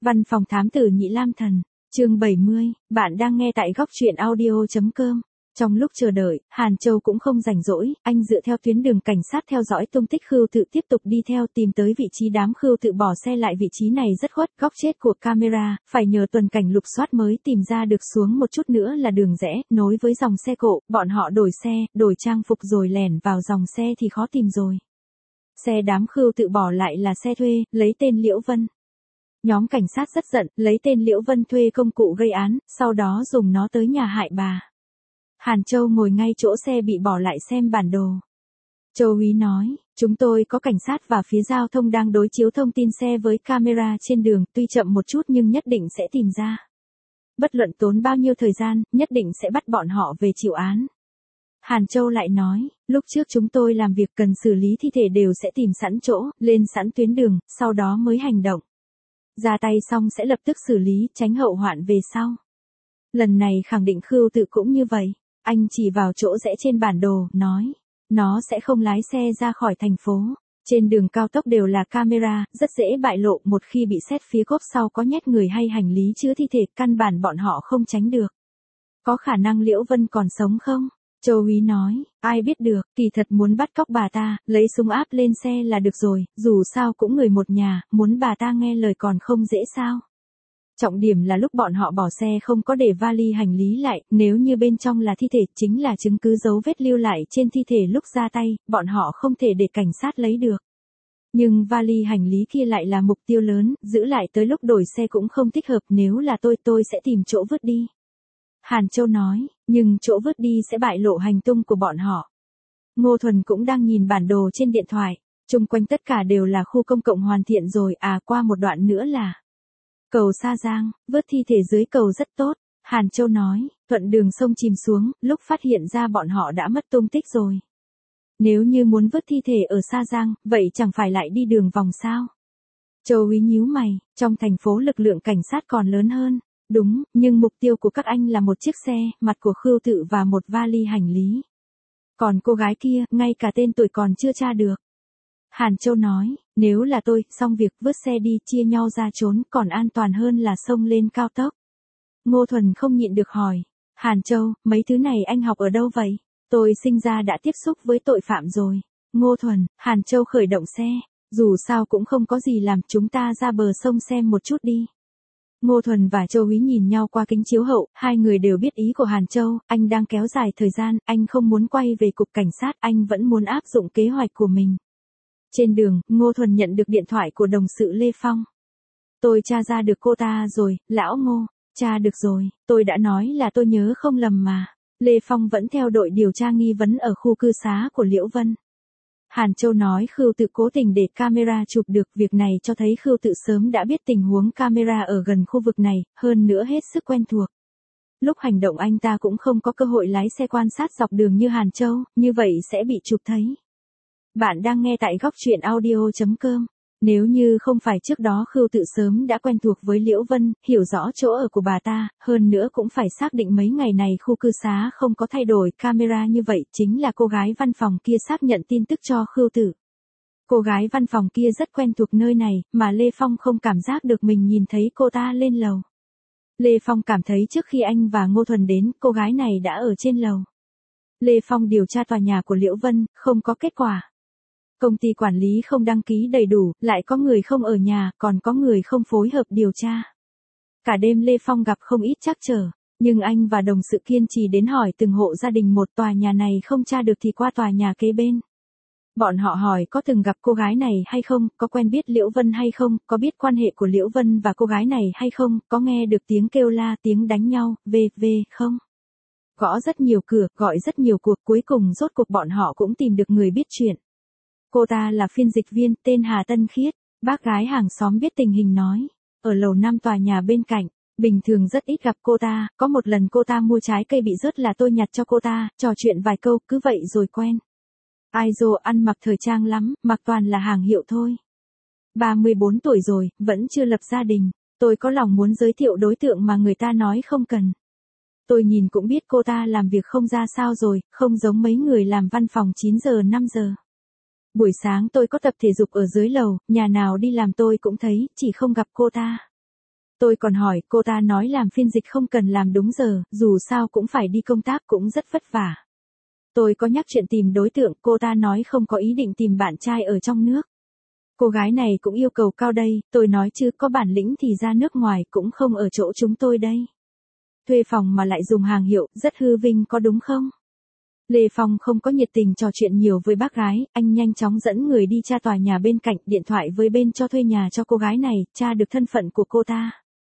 Văn phòng thám tử Nhị Lam Thần, chương 70, bạn đang nghe tại góc truyện audio.com. Trong lúc chờ đợi, Hàn Châu cũng không rảnh rỗi, anh dựa theo tuyến đường cảnh sát theo dõi tung tích Khưu Tự tiếp tục đi theo tìm tới vị trí đám Khưu Tự bỏ xe lại. Vị trí này rất khuất, góc chết của camera, phải nhờ tuần cảnh lục soát mới tìm ra được. Xuống một chút nữa là đường rẽ, nối với dòng xe cộ, bọn họ đổi xe, đổi trang phục rồi lẻn vào dòng xe thì khó tìm rồi. Xe đám Khưu Tự bỏ lại là xe thuê, lấy tên Liễu Vân. Nhóm cảnh sát rất giận, lấy tên Liễu Vân thuê công cụ gây án, sau đó dùng nó tới nhà hại bà. Hàn Châu ngồi ngay chỗ xe bị bỏ lại xem bản đồ. Châu úy nói, chúng tôi có cảnh sát và phía giao thông đang đối chiếu thông tin xe với camera trên đường, tuy chậm một chút nhưng nhất định sẽ tìm ra. Bất luận tốn bao nhiêu thời gian, nhất định sẽ bắt bọn họ về chịu án. Hàn Châu lại nói, lúc trước chúng tôi làm việc cần xử lý thi thể đều sẽ tìm sẵn chỗ, lên sẵn tuyến đường, sau đó mới hành động. Ra tay xong sẽ lập tức xử lý, tránh hậu hoạn về sau. Lần này khẳng định Khưu Tự cũng như vậy. Anh chỉ vào chỗ rẽ trên bản đồ, nói, nó sẽ không lái xe ra khỏi thành phố. Trên đường cao tốc đều là camera, rất dễ bại lộ. Một khi bị xét phía cốp sau có nhét người hay hành lý chứa thi thể, căn bản bọn họ không tránh được. Có khả năng Liễu Vân còn sống không? Châu úy nói, ai biết được, kỳ thật muốn bắt cóc bà ta, lấy súng áp lên xe là được rồi, dù sao cũng người một nhà, muốn bà ta nghe lời còn không dễ sao. Trọng điểm là lúc bọn họ bỏ xe không có để vali hành lý lại, nếu như bên trong là thi thể, chính là chứng cứ dấu vết lưu lại trên thi thể lúc ra tay, bọn họ không thể để cảnh sát lấy được. Nhưng vali hành lý kia lại là mục tiêu lớn, giữ lại tới lúc đổi xe cũng không thích hợp, nếu là tôi sẽ tìm chỗ vứt đi. Hàn Châu nói, nhưng chỗ vứt đi sẽ bại lộ hành tung của bọn họ. Ngô Thuần cũng đang nhìn bản đồ trên điện thoại, chung quanh tất cả đều là khu công cộng hoàn thiện rồi, qua một đoạn nữa là cầu Sa Giang, vớt thi thể dưới cầu rất tốt. Hàn Châu nói, thuận đường sông chìm xuống, lúc phát hiện ra bọn họ đã mất tung tích rồi. Nếu như muốn vớt thi thể ở Sa Giang, vậy chẳng phải lại đi đường vòng sao? Châu úy nhíu mày, trong thành phố lực lượng cảnh sát còn lớn hơn. Đúng, nhưng mục tiêu của các anh là một chiếc xe, mặt của Khưu Tự và một vali hành lý. Còn cô gái kia, ngay cả tên tuổi còn chưa tra được. Hàn Châu nói, nếu là tôi, xong việc vứt xe đi, chia nhau ra trốn, còn an toàn hơn là xông lên cao tốc. Ngô Thuần không nhịn được hỏi, Hàn Châu, mấy thứ này anh học ở đâu vậy? Tôi sinh ra đã tiếp xúc với tội phạm rồi. Ngô Thuần, Hàn Châu khởi động xe, dù sao cũng không có gì làm, chúng ta ra bờ sông xem một chút đi. Ngô Thuần và Châu úy nhìn nhau qua kính chiếu hậu, hai người đều biết ý của Hàn Châu, anh đang kéo dài thời gian, anh không muốn quay về cục cảnh sát, anh vẫn muốn áp dụng kế hoạch của mình. Trên đường, Ngô Thuần nhận được điện thoại của đồng sự Lê Phong. Tôi tra ra được cô ta rồi, lão Ngô, tra được rồi, tôi đã nói là tôi nhớ không lầm mà. Lê Phong vẫn theo đội điều tra nghi vấn ở khu cư xá của Liễu Vân. Hàn Châu nói Khưu Tự cố tình để camera chụp được, việc này cho thấy Khưu Tự sớm đã biết tình huống camera ở gần khu vực này, hơn nữa hết sức quen thuộc. Lúc hành động anh ta cũng không có cơ hội lái xe quan sát dọc đường như Hàn Châu, như vậy sẽ bị chụp thấy. Bạn đang nghe tại góc truyện audio.com. Nếu như không phải trước đó Khưu Tự sớm đã quen thuộc với Liễu Vân, hiểu rõ chỗ ở của bà ta, hơn nữa cũng phải xác định mấy ngày này khu cư xá không có thay đổi camera như vậy, chính là cô gái văn phòng kia xác nhận tin tức cho Khưu Tự. Cô gái văn phòng kia rất quen thuộc nơi này, mà Lê Phong không cảm giác được mình nhìn thấy cô ta lên lầu. Lê Phong cảm thấy trước khi anh và Ngô Thuần đến, cô gái này đã ở trên lầu. Lê Phong điều tra tòa nhà của Liễu Vân, không có kết quả. Công ty quản lý không đăng ký đầy đủ, lại có người không ở nhà, còn có người không phối hợp điều tra. Cả đêm Lê Phong gặp không ít trắc trở, nhưng anh và đồng sự kiên trì đến hỏi từng hộ gia đình một, tòa nhà này không tra được thì qua tòa nhà kế bên. Bọn họ hỏi có từng gặp cô gái này hay không, có quen biết Liễu Vân hay không, có biết quan hệ của Liễu Vân và cô gái này hay không, có nghe được tiếng kêu la, tiếng đánh nhau, không. Gõ rất nhiều cửa, gọi rất nhiều cuộc, cuối cùng rốt cuộc bọn họ cũng tìm được người biết chuyện. Cô ta là phiên dịch viên, tên Hà Tân Khiết. Bác gái hàng xóm biết tình hình nói, ở lầu 5 tòa nhà bên cạnh, bình thường rất ít gặp cô ta, có một lần cô ta mua trái cây bị rớt là tôi nhặt cho cô ta, trò chuyện vài câu, cứ vậy rồi quen. Ai dô ăn mặc thời trang lắm, mặc toàn là hàng hiệu thôi. 34 tuổi rồi, vẫn chưa lập gia đình, tôi có lòng muốn giới thiệu đối tượng mà người ta nói không cần. Tôi nhìn cũng biết cô ta làm việc không ra sao rồi, không giống mấy người làm văn phòng 9 giờ 5 giờ. Buổi sáng tôi có tập thể dục ở dưới lầu, nhà nào đi làm tôi cũng thấy, chỉ không gặp cô ta. Tôi còn hỏi, cô ta nói làm phiên dịch không cần làm đúng giờ, dù sao cũng phải đi công tác cũng rất vất vả. Tôi có nhắc chuyện tìm đối tượng, cô ta nói không có ý định tìm bạn trai ở trong nước. Cô gái này cũng yêu cầu cao đây, tôi nói chứ có bản lĩnh thì ra nước ngoài cũng không ở chỗ chúng tôi đây. Thuê phòng mà lại dùng hàng hiệu, rất hư vinh có đúng không? Lê Phong không có nhiệt tình trò chuyện nhiều với bác gái, anh nhanh chóng dẫn người đi tra tòa nhà bên cạnh, điện thoại với bên cho thuê nhà cho cô gái này, tra được thân phận của cô ta.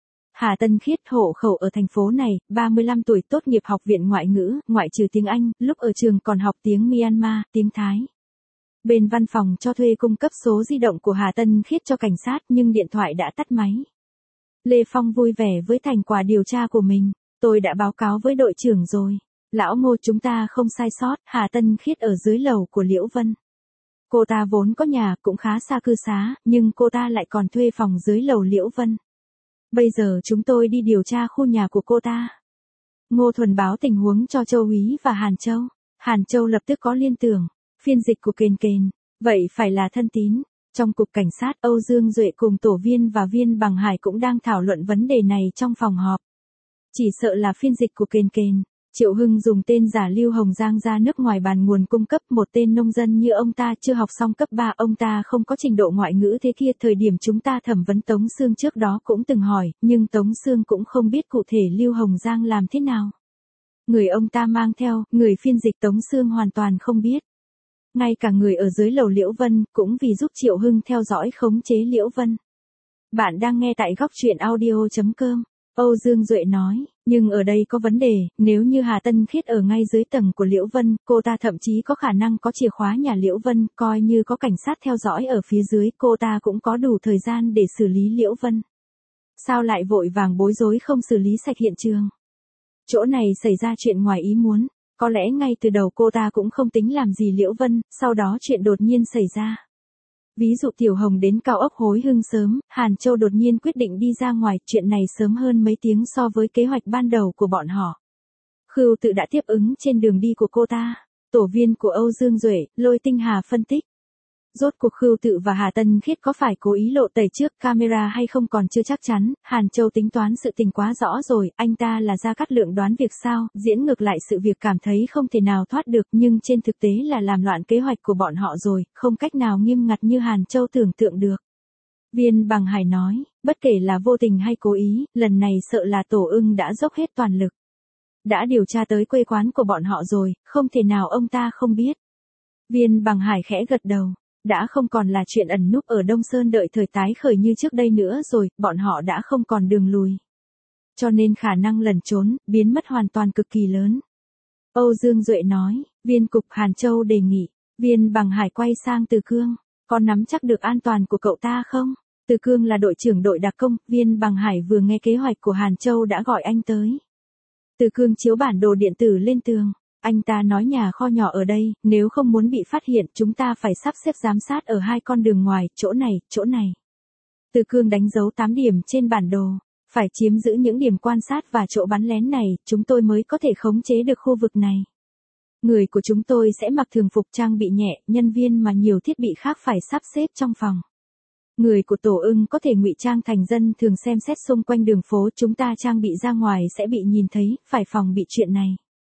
Hà Tân Khiết hộ khẩu ở thành phố này, 35 tuổi, tốt nghiệp học viện ngoại ngữ, ngoại trừ tiếng Anh, lúc ở trường còn học tiếng Myanmar, tiếng Thái. Bên văn phòng cho thuê cung cấp số di động của Hà Tân Khiết cho cảnh sát nhưng điện thoại đã tắt máy. Lê Phong vui vẻ với thành quả điều tra của mình. Tôi đã báo cáo với đội trưởng rồi. Lão Ngô, chúng ta không sai sót, Hà Tân Khiết ở dưới lầu của Liễu Vân. Cô ta vốn có nhà cũng khá xa cư xá, nhưng cô ta lại còn thuê phòng dưới lầu Liễu Vân. Bây giờ chúng tôi đi điều tra khu nhà của cô ta. Ngô Thuần báo tình huống cho Châu Úy và Hàn Châu. Hàn Châu lập tức có liên tưởng. Phiên dịch của Kền Kền, vậy phải là thân tín. Trong cục cảnh sát, Âu Dương Duệ cùng tổ viên và viên Bằng Hải cũng đang thảo luận vấn đề này trong phòng họp. Chỉ sợ là phiên dịch của Kền Kền. Triệu Hưng dùng tên giả Lưu Hồng Giang ra nước ngoài bàn nguồn cung cấp một tên nông dân như ông ta chưa học xong cấp 3, ông ta không có trình độ ngoại ngữ thế kia. Thời điểm chúng ta thẩm vấn Tống Sương trước đó cũng từng hỏi, nhưng Tống Sương cũng không biết cụ thể Lưu Hồng Giang làm thế nào. Người ông ta mang theo, người phiên dịch Tống Sương hoàn toàn không biết. Ngay cả người ở dưới lầu Liễu Vân, cũng vì giúp Triệu Hưng theo dõi khống chế Liễu Vân. Bạn đang nghe tại góc truyện audio.com. Âu Dương Duệ nói, nhưng ở đây có vấn đề, nếu như Hà Tân Khiết ở ngay dưới tầng của Liễu Vân, cô ta thậm chí có khả năng có chìa khóa nhà Liễu Vân, coi như có cảnh sát theo dõi ở phía dưới, cô ta cũng có đủ thời gian để xử lý Liễu Vân. Sao lại vội vàng bối rối không xử lý sạch hiện trường? Chỗ này xảy ra chuyện ngoài ý muốn. Có lẽ ngay từ đầu cô ta cũng không tính làm gì Liễu Vân, sau đó chuyện đột nhiên xảy ra. Ví dụ Tiểu Hồng đến cao ốc Hối Hưng sớm, Hàn Châu đột nhiên quyết định đi ra ngoài, chuyện này sớm hơn mấy tiếng so với kế hoạch ban đầu của bọn họ. Khưu Tự đã tiếp ứng trên đường đi của cô ta. Tổ viên của Âu Dương Duệ, Lôi Tinh Hà phân tích. Rốt cuộc Khưu Tự và Hà Tân Khiết có phải cố ý lộ tẩy trước camera hay không còn chưa chắc chắn, Hàn Châu tính toán sự tình quá rõ rồi, anh ta là Gia Cát Lượng đoán việc sao, diễn ngược lại sự việc cảm thấy không thể nào thoát được nhưng trên thực tế là làm loạn kế hoạch của bọn họ rồi, không cách nào nghiêm ngặt như Hàn Châu tưởng tượng được. Viên Bằng Hải nói, bất kể là vô tình hay cố ý, lần này sợ là Tổ Ưng đã dốc hết toàn lực. Đã điều tra tới quê quán của bọn họ rồi, không thể nào ông ta không biết. Viên Bằng Hải khẽ gật đầu. Đã không còn là chuyện ẩn núp ở Đông Sơn đợi thời tái khởi như trước đây nữa rồi, bọn họ đã không còn đường lùi. Cho nên khả năng lẩn trốn, biến mất hoàn toàn cực kỳ lớn. Âu Dương Duệ nói, viên cục Hàn Châu đề nghị, Viên Bằng Hải quay sang Từ Cương, có nắm chắc được an toàn của cậu ta không? Từ Cương là đội trưởng đội đặc công, Viên Bằng Hải vừa nghe kế hoạch của Hàn Châu đã gọi anh tới. Từ Cương chiếu bản đồ điện tử lên tường. Anh ta nói nhà kho nhỏ ở đây, nếu không muốn bị phát hiện, chúng ta phải sắp xếp giám sát ở 2 con đường ngoài, chỗ này. Từ Cương đánh dấu 8 điểm trên bản đồ. Phải chiếm giữ những điểm quan sát và chỗ bắn lén này, chúng tôi mới có thể khống chế được khu vực này. Người của chúng tôi sẽ mặc thường phục trang bị nhẹ, nhân viên mà nhiều thiết bị khác phải sắp xếp trong phòng. Người của Tổ Ưng có thể ngụy trang thành dân thường xem xét xung quanh đường phố, chúng ta trang bị ra ngoài sẽ bị nhìn thấy, phải phòng bị chuyện này.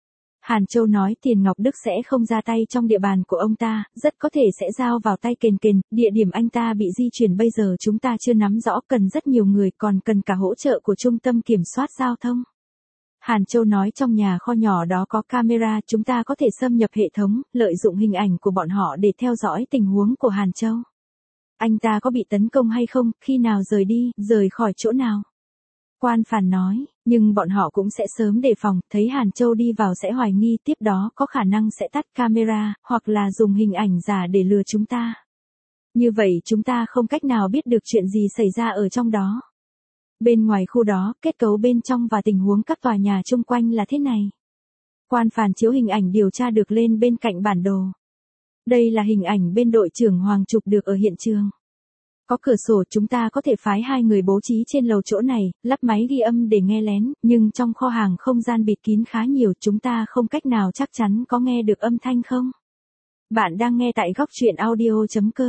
Hàn Châu nói Tiền Ngọc Đức sẽ không ra tay trong địa bàn của ông ta, rất có thể sẽ giao vào tay Kền Kền, địa điểm anh ta bị di chuyển bây giờ chúng ta chưa nắm rõ, cần rất nhiều người, còn cần cả hỗ trợ của Trung tâm Kiểm soát Giao thông. Hàn Châu nói trong nhà kho nhỏ đó có camera, chúng ta có thể xâm nhập hệ thống, lợi dụng hình ảnh của bọn họ để theo dõi tình huống của Hàn Châu. Anh ta có bị tấn công hay không, khi nào rời đi, rời khỏi chỗ nào? Quan Phàn nói, nhưng bọn họ cũng sẽ sớm đề phòng, thấy Hàn Châu đi vào sẽ hoài nghi, tiếp đó có khả năng sẽ tắt camera, hoặc là dùng hình ảnh giả để lừa chúng ta. Như vậy chúng ta không cách nào biết được chuyện gì xảy ra ở trong đó. Bên ngoài khu đó, kết cấu bên trong và tình huống các tòa nhà chung quanh là thế này. Quan Phàn chiếu hình ảnh điều tra được lên bên cạnh bản đồ. Đây là hình ảnh bên đội trưởng Hoàng chụp được ở hiện trường. Có cửa sổ, chúng ta có thể phái 2 người bố trí trên lầu chỗ này, lắp máy ghi âm để nghe lén, nhưng trong kho hàng không gian bịt kín khá nhiều, chúng ta không cách nào chắc chắn có nghe được âm thanh không. Bạn đang nghe tại góc truyện audio.com.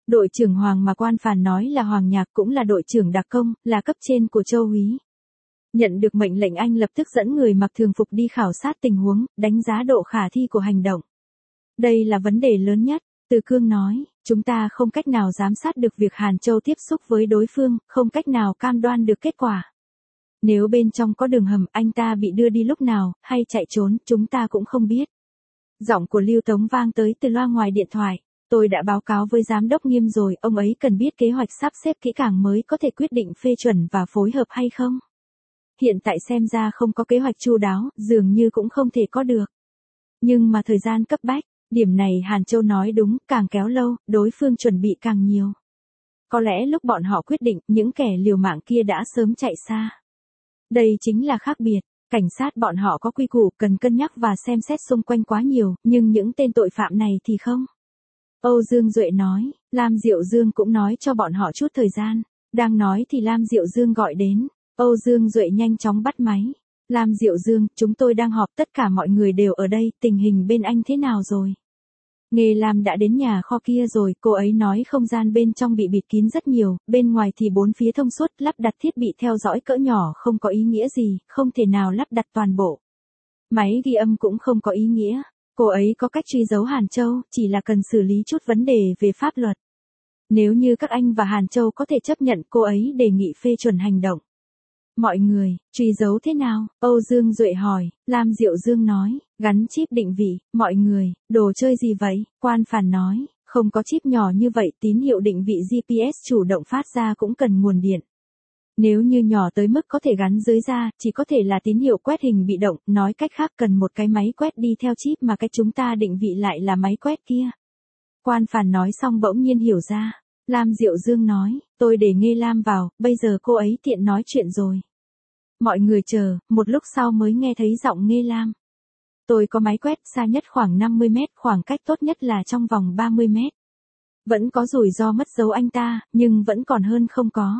Đội trưởng Hoàng mà quan phàn nói là Hoàng Nhạc cũng là đội trưởng đặc công, là cấp trên của Châu Úy. Nhận được mệnh lệnh anh lập tức dẫn người mặc thường phục đi khảo sát tình huống, đánh giá độ khả thi của hành động. Đây là vấn đề lớn nhất, Từ Cương nói, chúng ta không cách nào giám sát được việc Hàn Châu tiếp xúc với đối phương, không cách nào cam đoan được kết quả. Nếu bên trong có đường hầm anh ta bị đưa đi lúc nào, hay chạy trốn, chúng ta cũng không biết. Giọng của Lưu Tống vang tới từ loa ngoài điện thoại. Tôi đã báo cáo với giám đốc Nghiêm rồi, ông ấy cần biết kế hoạch sắp xếp kỹ càng mới có thể quyết định phê chuẩn và phối hợp hay không. Hiện tại xem ra không có kế hoạch chu đáo, dường như cũng không thể có được. Nhưng mà thời gian cấp bách, điểm này Hàn Châu nói đúng, càng kéo lâu, đối phương chuẩn bị càng nhiều. Có lẽ lúc bọn họ quyết định, những kẻ liều mạng kia đã sớm chạy xa. Đây chính là khác biệt, cảnh sát bọn họ có quy củ cần cân nhắc và xem xét xung quanh quá nhiều, nhưng những tên tội phạm này thì không. Âu Dương Duệ nói, Lam Diệu Dương cũng nói cho bọn họ chút thời gian. Đang nói thì Lam Diệu Dương gọi đến. Âu Dương Duệ nhanh chóng bắt máy. Lam Diệu Dương, chúng tôi đang họp, tất cả mọi người đều ở đây, tình hình bên anh thế nào rồi? Nghề Lam đã đến nhà kho kia rồi, cô ấy nói không gian bên trong bị bịt kín rất nhiều, bên ngoài thì bốn phía thông suốt, lắp đặt thiết bị theo dõi cỡ nhỏ không có ý nghĩa gì, không thể nào lắp đặt toàn bộ. Máy ghi âm cũng không có ý nghĩa. Cô ấy có cách truy dấu Hàn Châu, chỉ là cần xử lý chút vấn đề về pháp luật. Nếu như các anh và Hàn Châu có thể chấp nhận, cô ấy đề nghị phê chuẩn hành động. Mọi người, truy dấu thế nào? Âu Dương Duệ hỏi. Lam Diệu Dương nói, gắn chip định vị. Mọi người, đồ chơi gì vậy? Quan phàn nói, không có chip nhỏ như vậy, tín hiệu định vị GPS chủ động phát ra cũng cần nguồn điện. Nếu như nhỏ tới mức có thể gắn dưới da, chỉ có thể là tín hiệu quét hình bị động, nói cách khác cần một cái máy quét đi theo chip mà cái chúng ta định vị lại là máy quét kia. Quan phàn nói xong bỗng nhiên hiểu ra. Lam Diệu Dương nói, tôi để Nghê Lam vào, bây giờ cô ấy tiện nói chuyện rồi. Mọi người chờ, một lúc sau mới nghe thấy giọng Nghê Lam. Tôi có máy quét xa nhất khoảng 50 mét, khoảng cách tốt nhất là trong vòng 30 mét. Vẫn có rủi ro mất dấu anh ta, nhưng vẫn còn hơn không có.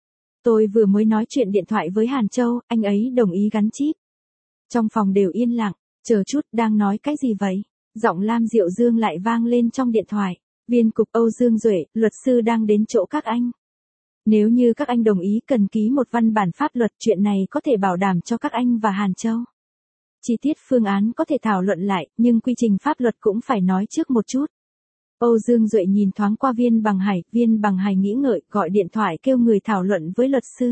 Tôi vừa mới nói chuyện điện thoại với Hàn Châu, anh ấy đồng ý gắn chip. Trong phòng đều yên lặng, chờ chút, đang nói cái gì vậy? Giọng Lam Diệu Dương lại vang lên trong điện thoại. Viên cục Âu Dương Duệ, luật sư đang đến chỗ các anh. Nếu như các anh đồng ý cần ký một văn bản pháp luật, chuyện này có thể bảo đảm cho các anh và Hàn Châu. Chi tiết phương án có thể thảo luận lại, nhưng quy trình pháp luật cũng phải nói trước một chút. Âu Dương Duệ nhìn thoáng qua Viên Bằng Hải nghĩ ngợi, gọi điện thoại kêu người thảo luận với luật sư.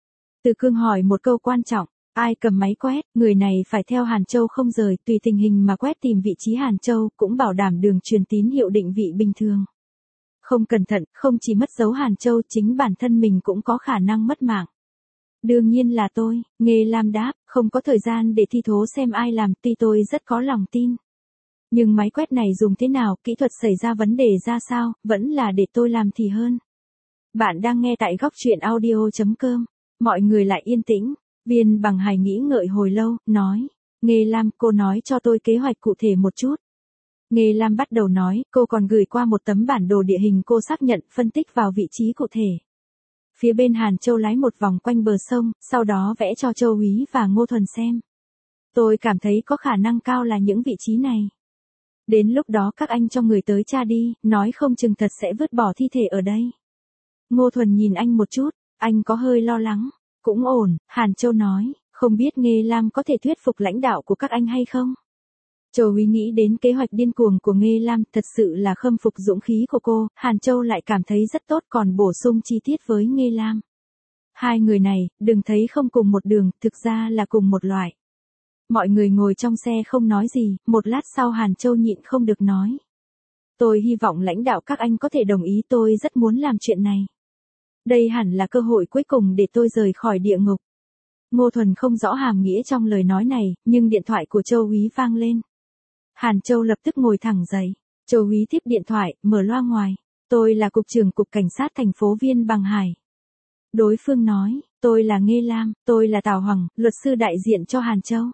Từ Cương hỏi một câu quan trọng, ai cầm máy quét, người này phải theo Hàn Châu không rời, tùy tình hình mà quét tìm vị trí Hàn Châu, cũng bảo đảm đường truyền tín hiệu định vị bình thường. Không cẩn thận, không chỉ mất dấu Hàn Châu, chính bản thân mình cũng có khả năng mất mạng. Đương nhiên là tôi, Nghê Lam đáp, không có thời gian để thi thố xem ai làm, tuy tôi rất có lòng tin. Nhưng máy quét này dùng thế nào, kỹ thuật xảy ra vấn đề ra sao, vẫn là để tôi làm thì hơn. Bạn đang nghe tại góc truyện audio.com. Mọi người lại yên tĩnh. Viên Bằng Hải nghĩ ngợi hồi lâu, nói. Nghê Lam, cô nói cho tôi kế hoạch cụ thể một chút. Nghê Lam bắt đầu nói, cô còn gửi qua một tấm bản đồ địa hình cô xác nhận, phân tích vào vị trí cụ thể. Phía bên Hàn Châu lái một vòng quanh bờ sông, sau đó vẽ cho Châu Úy và Ngô Thuần xem. Tôi cảm thấy có khả năng cao là những vị trí này. Đến lúc đó các anh cho người tới tra đi, nói không chừng thật sẽ vứt bỏ thi thể ở đây. Ngô Thuần nhìn anh một chút, anh có hơi lo lắng. Cũng ổn, Hàn Châu nói, không biết Nghê Lam có thể thuyết phục lãnh đạo của các anh hay không? Châu Úy nghĩ đến kế hoạch điên cuồng của Nghê Lam, thật sự là khâm phục dũng khí của cô, Hàn Châu lại cảm thấy rất tốt còn bổ sung chi tiết với Nghê Lam. Hai người này, đừng thấy không cùng một đường, thực ra là cùng một loại. Mọi người ngồi trong xe không nói gì, một lát sau Hàn Châu nhịn không được nói. Tôi hy vọng lãnh đạo các anh có thể đồng ý, tôi rất muốn làm chuyện này. Đây hẳn là cơ hội cuối cùng để tôi rời khỏi địa ngục. Ngô Thuần không rõ hàm nghĩa trong lời nói này, nhưng điện thoại của Châu Úy vang lên. Hàn Châu lập tức ngồi thẳng dậy. Châu Úy tiếp điện thoại, mở loa ngoài. Tôi là cục trưởng cục cảnh sát thành phố Viên Bằng Hải. Đối phương nói, tôi là Nghê Lam, tôi là Tào Hoàng, luật sư đại diện cho Hàn Châu.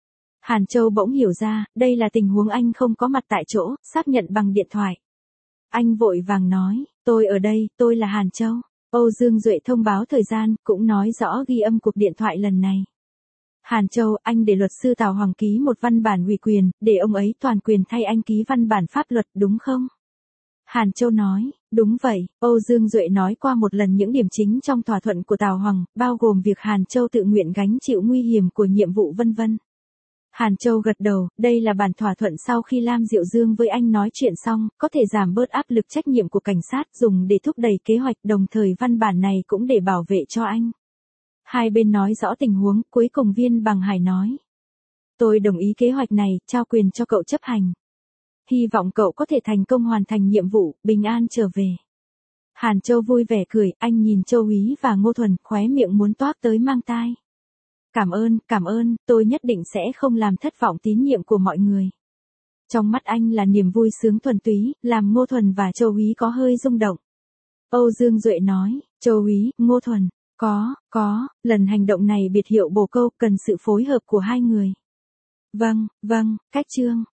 Hàn Châu bỗng hiểu ra, đây là tình huống anh không có mặt tại chỗ, xác nhận bằng điện thoại. Anh vội vàng nói, tôi ở đây, tôi là Hàn Châu. Âu Dương Duệ thông báo thời gian, cũng nói rõ ghi âm cuộc điện thoại lần này. Hàn Châu, anh để luật sư Tào Hoàng ký một văn bản ủy quyền, để ông ấy toàn quyền thay anh ký văn bản pháp luật, đúng không? Hàn Châu nói, đúng vậy, Âu Dương Duệ nói qua một lần những điểm chính trong thỏa thuận của Tào Hoàng, bao gồm việc Hàn Châu tự nguyện gánh chịu nguy hiểm của nhiệm vụ vân vân. Hàn Châu gật đầu, đây là bản thỏa thuận sau khi Lam Diệu Dương với anh nói chuyện xong, có thể giảm bớt áp lực trách nhiệm của cảnh sát dùng để thúc đẩy kế hoạch, đồng thời văn bản này cũng để bảo vệ cho anh. Hai bên nói rõ tình huống, cuối cùng Viên Bằng Hải nói. Tôi đồng ý kế hoạch này, trao quyền cho cậu chấp hành. Hy vọng cậu có thể thành công hoàn thành nhiệm vụ, bình an trở về. Hàn Châu vui vẻ cười, anh nhìn Châu Úy và Ngô Thuần, khóe miệng muốn toát tới mang tai. Cảm ơn, tôi nhất định sẽ không làm thất vọng tín nhiệm của mọi người. Trong mắt anh là niềm vui sướng thuần túy, làm Ngô Thuần và Châu Úy có hơi rung động. Âu Dương Duệ nói, Châu Úy, Ngô Thuần, lần hành động này biệt hiệu bồ câu, cần sự phối hợp của hai người. Vâng, cách chương.